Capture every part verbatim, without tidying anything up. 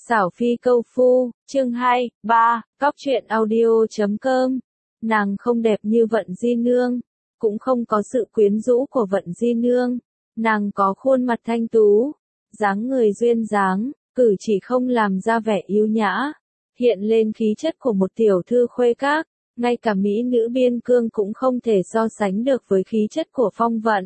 Xảo Phi Câu Phu, chương hai, ba, cóc truyện audio chấm com. Nàng không đẹp như Vận Di Nương, cũng không có sự quyến rũ của Vận Di Nương. Nàng có khuôn mặt thanh tú, dáng người duyên dáng, cử chỉ không làm ra vẻ yếu nhã, hiện lên khí chất của một tiểu thư khuê các, ngay cả mỹ nữ biên cương cũng không thể so sánh được với khí chất của Phong Vận.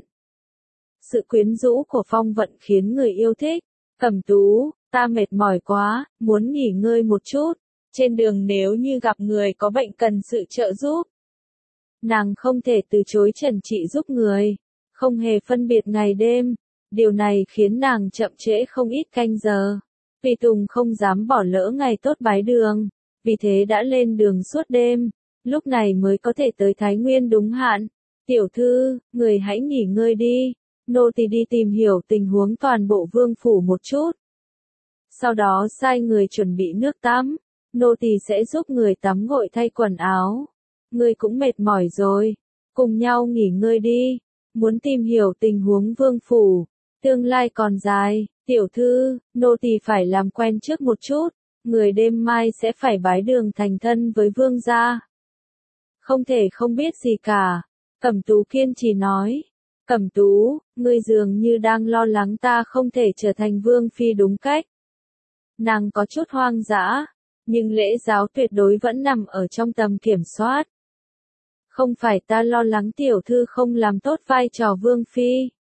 Sự quyến rũ của Phong Vận khiến người yêu thích. Cẩm Tú, ta mệt mỏi quá, muốn nghỉ ngơi một chút, trên đường nếu như gặp người có bệnh cần sự trợ giúp. Nàng không thể từ chối trần trị giúp người, không hề phân biệt ngày đêm, điều này khiến nàng chậm trễ không ít canh giờ. Tùy Tùng không dám bỏ lỡ ngày tốt bái đường, vì thế đã lên đường suốt đêm, lúc này mới có thể tới Thái Nguyên đúng hạn. Tiểu thư, người hãy nghỉ ngơi đi. Nô tỳ đi tìm hiểu tình huống toàn bộ vương phủ một chút. Sau đó sai người chuẩn bị nước tắm, nô tỳ sẽ giúp người tắm gội thay quần áo. Người cũng mệt mỏi rồi, cùng nhau nghỉ ngơi đi. Muốn tìm hiểu tình huống vương phủ, tương lai còn dài, tiểu thư, nô tỳ phải làm quen trước một chút, người đêm mai sẽ phải bái đường thành thân với vương gia. Không thể không biết gì cả, Cẩm Tú kiên trì nói. Cẩm Tú, ngươi dường như đang lo lắng ta không thể trở thành vương phi đúng cách. Nàng có chút hoang dã, nhưng lễ giáo tuyệt đối vẫn nằm ở trong tầm kiểm soát. Không phải ta lo lắng tiểu thư không làm tốt vai trò vương phi,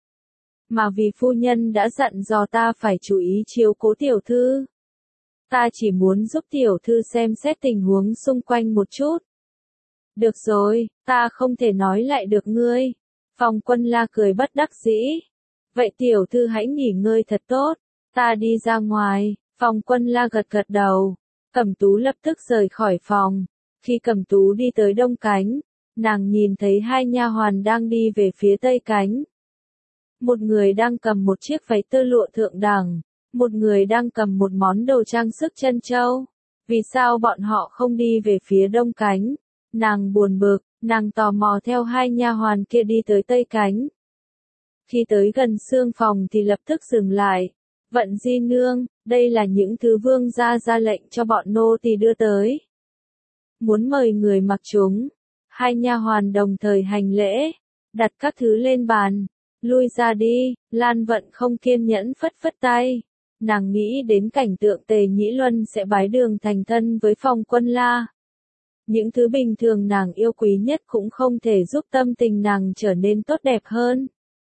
mà vì phu nhân đã dặn dò ta phải chú ý chiếu cố tiểu thư. Ta chỉ muốn giúp tiểu thư xem xét tình huống xung quanh một chút. Được rồi, ta không thể nói lại được ngươi. Phong Quân La cười bất đắc dĩ. Vậy tiểu thư hãy nghỉ ngơi thật tốt, ta đi ra ngoài. Phong Quân La gật gật đầu. Cẩm Tú lập tức rời khỏi phòng. Khi Cẩm Tú đi tới Đông Cánh, nàng nhìn thấy hai nha hoàn đang đi về phía Tây Cánh. Một người đang cầm một chiếc váy tơ lụa thượng đẳng, một người đang cầm một món đồ trang sức trân châu. Vì sao bọn họ không đi về phía Đông Cánh? Nàng buồn bực. Nàng tò mò theo hai nha hoàn kia đi tới Tây Cánh. Khi tới gần xương phòng thì lập tức dừng lại. Vận Di Nương, đây là những thứ vương gia ra lệnh cho bọn nô tỳ đưa tới. Muốn mời người mặc chúng. Hai nha hoàn đồng thời hành lễ, đặt các thứ lên bàn. Lui ra đi, Lan Vận không kiên nhẫn phất phất tay. Nàng nghĩ đến cảnh tượng Tề Nhĩ Luân sẽ bái đường thành thân với Phong Quân La. Những thứ bình thường nàng yêu quý nhất cũng không thể giúp tâm tình nàng trở nên tốt đẹp hơn.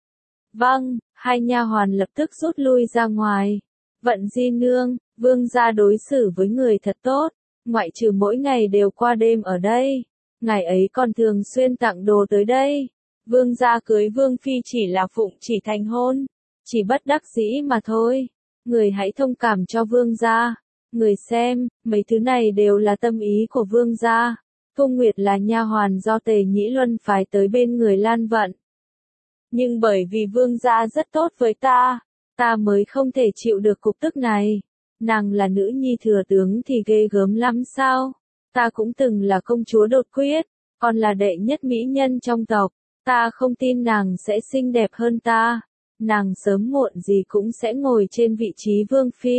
Vâng, hai nha hoàn lập tức rút lui ra ngoài. Vận Di Nương, vương gia đối xử với người thật tốt, ngoại trừ mỗi ngày đều qua đêm ở đây. Ngày ấy còn thường xuyên tặng đồ tới đây. Vương gia cưới vương phi chỉ là phụng chỉ thành hôn, chỉ bất đắc dĩ mà thôi. Người hãy thông cảm cho vương gia. Người xem, mấy thứ này đều là tâm ý của vương gia. Cung Nguyệt là nha hoàn do Tề Nhĩ Luân phái tới bên người Lan Vận. Nhưng bởi vì vương gia rất tốt với ta, ta mới không thể chịu được cục tức này. Nàng là nữ nhi thừa tướng thì ghê gớm lắm sao? Ta cũng từng là công chúa đột quyết, còn là đệ nhất mỹ nhân trong tộc. Ta không tin nàng sẽ xinh đẹp hơn ta. Nàng sớm muộn gì cũng sẽ ngồi trên vị trí vương phi.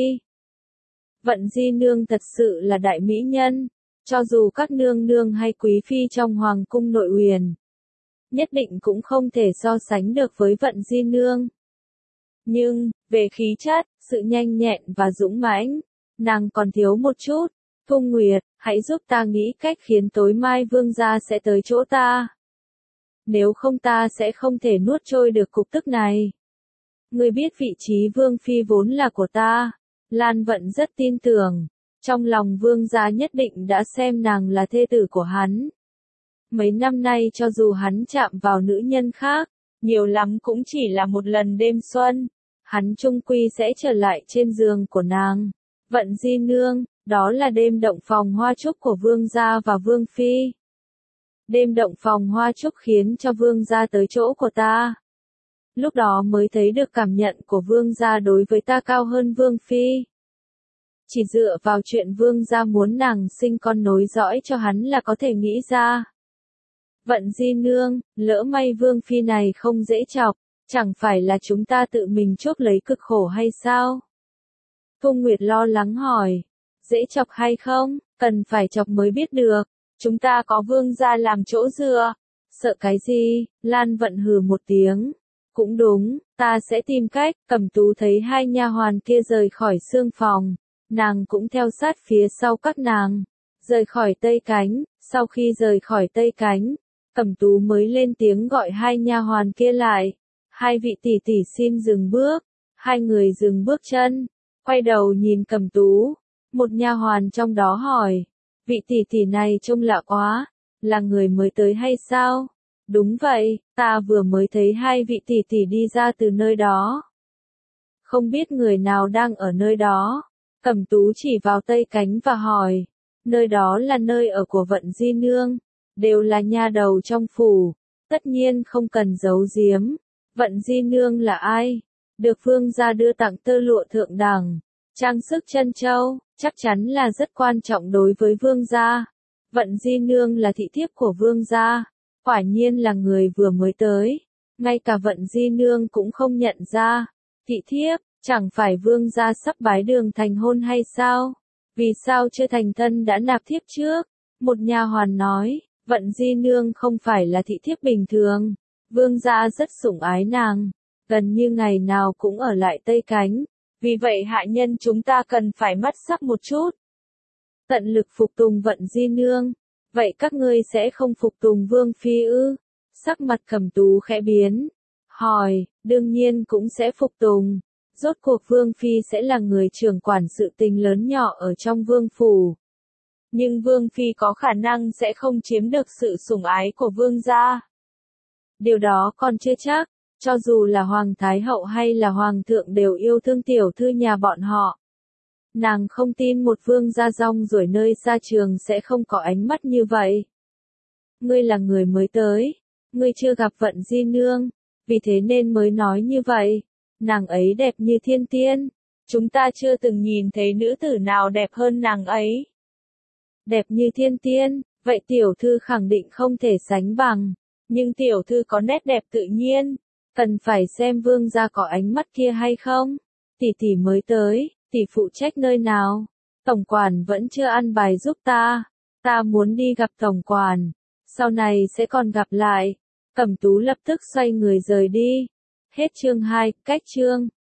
Vận Di Nương thật sự là đại mỹ nhân, cho dù các nương nương hay quý phi trong hoàng cung nội uyển, nhất định cũng không thể so sánh được với Vận Di Nương. Nhưng, về khí chất, sự nhanh nhẹn và dũng mãnh, nàng còn thiếu một chút. Cung Nguyệt, hãy giúp ta nghĩ cách khiến tối mai vương gia sẽ tới chỗ ta. Nếu không ta sẽ không thể nuốt trôi được cục tức này. Ngươi biết vị trí vương phi vốn là của ta. Lan Vận rất tin tưởng, trong lòng vương gia nhất định đã xem nàng là thê tử của hắn. Mấy năm nay cho dù hắn chạm vào nữ nhân khác, nhiều lắm cũng chỉ là một lần đêm xuân, hắn chung quy sẽ trở lại trên giường của nàng. Vận Di Nương, đó là đêm động phòng hoa trúc của vương gia và vương phi. Đêm động phòng hoa trúc khiến cho vương gia tới chỗ của ta. Lúc đó mới thấy được cảm nhận của vương gia đối với ta cao hơn vương phi. Chỉ dựa vào chuyện vương gia muốn nàng sinh con nối dõi cho hắn là có thể nghĩ ra. Vận Di Nương, lỡ may vương phi này không dễ chọc, chẳng phải là chúng ta tự mình chuốc lấy cực khổ hay sao? Thu Nguyệt lo lắng hỏi. Dễ chọc hay không? Cần phải chọc mới biết được. Chúng ta có vương gia làm chỗ dựa. Sợ cái gì? Lan Vận hừ một tiếng. Cũng đúng, ta sẽ tìm cách. Cẩm Tú thấy hai nha hoàn kia rời khỏi xương phòng. Nàng cũng theo sát phía sau các nàng. Rời khỏi Tây Cánh. Sau khi rời khỏi Tây Cánh, Cẩm Tú mới lên tiếng gọi hai nha hoàn kia lại. Hai vị tỷ tỷ xin dừng bước. Hai người dừng bước chân. Quay đầu nhìn Cẩm Tú. Một nha hoàn trong đó hỏi. Vị tỷ tỷ này trông lạ quá. Là người mới tới hay sao? Đúng vậy, ta vừa mới thấy hai vị tỷ tỷ đi ra từ nơi đó. Không biết người nào đang ở nơi đó. Cẩm Tú chỉ vào Tây Cánh và hỏi. Nơi đó là nơi ở của Vận Di Nương. Đều là nha đầu trong phủ. Tất nhiên không cần giấu giếm. Vận Di Nương là ai? Được vương gia đưa tặng tơ lụa thượng đẳng. Trang sức chân châu, chắc chắn là rất quan trọng đối với vương gia. Vận Di Nương là thị thiếp của vương gia. Quả nhiên là người vừa mới tới. Ngay cả Vận Di Nương cũng không nhận ra. Thị thiếp, chẳng phải vương gia sắp bái đường thành hôn hay sao? Vì sao chưa thành thân đã nạp thiếp trước? Một nha hoàn nói, Vận Di Nương không phải là thị thiếp bình thường. Vương gia rất sủng ái nàng. Gần như ngày nào cũng ở lại Tây Cánh. Vì vậy hạ nhân chúng ta cần phải mắt sắc một chút. Tận lực phục tùng Vận Di Nương. Vậy các ngươi sẽ không phục tùng Vương Phi ư? Sắc mặt Cẩm Tú khẽ biến. Hỏi, đương nhiên cũng sẽ phục tùng. Rốt cuộc Vương Phi sẽ là người trưởng quản sự tình lớn nhỏ ở trong Vương Phủ. Nhưng Vương Phi có khả năng sẽ không chiếm được sự sủng ái của Vương gia. Điều đó còn chưa chắc. Cho dù là Hoàng Thái Hậu hay là Hoàng thượng đều yêu thương tiểu thư nhà bọn họ. Nàng không tin một vương gia rong ruổi nơi xa trường sẽ không có ánh mắt như vậy. Ngươi là người mới tới. Ngươi chưa gặp Vận Di Nương. Vì thế nên mới nói như vậy. Nàng ấy đẹp như thiên tiên. Chúng ta chưa từng nhìn thấy nữ tử nào đẹp hơn nàng ấy. Đẹp như thiên tiên, vậy tiểu thư khẳng định không thể sánh bằng. Nhưng tiểu thư có nét đẹp tự nhiên. Cần phải xem vương gia có ánh mắt kia hay không. Tỷ tỷ mới tới, tỷ phụ trách nơi nào? Tổng quản vẫn chưa ăn bài giúp ta. Ta muốn đi gặp tổng quản. Sau này sẽ còn gặp lại. Cẩm Tú lập tức xoay người rời đi. Hết chương hai, cách chương.